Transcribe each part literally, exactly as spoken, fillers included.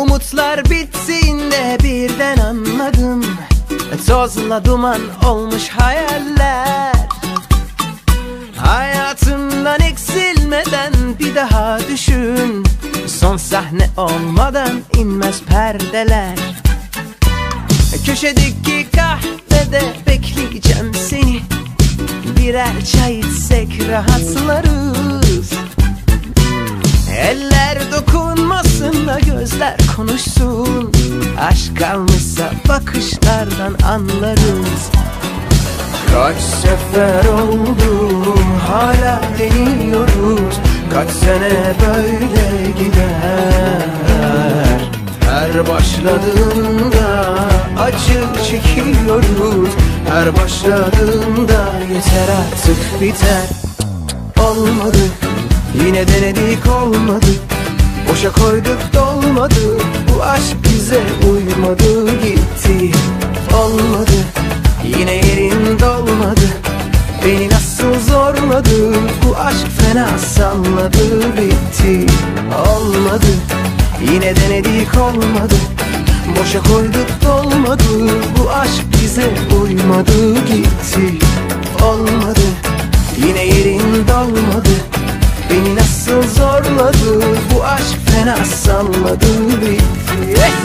Umutlar bittiğinde birden anladım, tozla duman olmuş hayaller. Hayatımdan eksilmeden bir daha düşün, son sahne olmadan inmez perdeler. Köşedeki kahvede bekleyeceğim seni, birer çay içsek rahatlarız. Eller dokunmasın da gözler konuşsun, aşk kalmışsa bakışlardan anlarız. Kaç sefer oldu hala deniyoruz, kaç sene böyle gider. Her başladığında acı çekiyoruz, her başladığında yeter artık biter. Olmadı, yine denedik olmadı, boşa koyduk dolmadı, bu aşk bize uymadı gitti. Olmadı, yine yerin dolmadı, beni nasıl zorladı, bu aşk fena salladı bitti. Olmadı, yine denedik olmadı, boşa koyduk dolmadı, bu aşk bize uymadı gitti. Olmadı, yine yerin dolmadı, beni nasıl zorladı, bu aşk fena salladı bitti. Hey!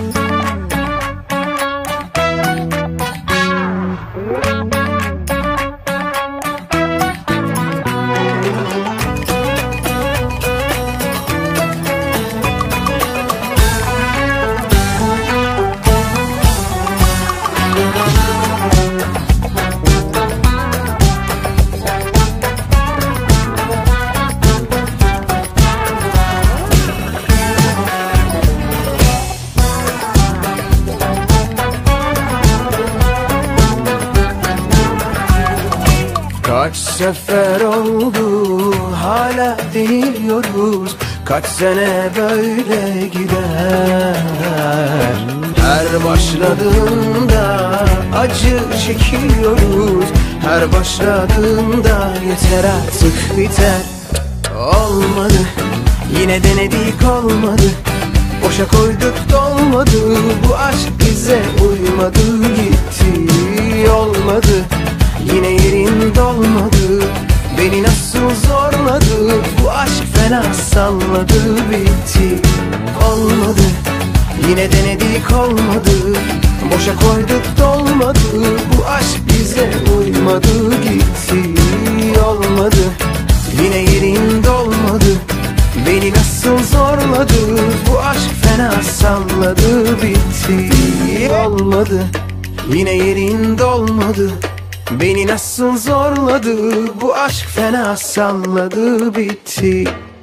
Kaç sefer oldu hala deniyoruz, kaç sene böyle gider. Her başladığında acı çekiyoruz, her başladığında yeter artık biter. Olmadı, yine denedik olmadı, boşa koyduk dolmadı, bu aşk bize uymadı gitti. Olmadı, yine yerin dolmadı, beni nasıl zorladı, bu aşk fena salladı bitti. Olmadı, yine denedik olmadı, boşa koyduk dolmadı, bu aşk bize uymadı gitti. Olmadı, yine yerin dolmadı, beni nasıl zorladı, bu aşk fena salladı bitti. Olmadı, yine yerin dolmadı, beni nasıl zorladı, bu aşk fena salladı bitti.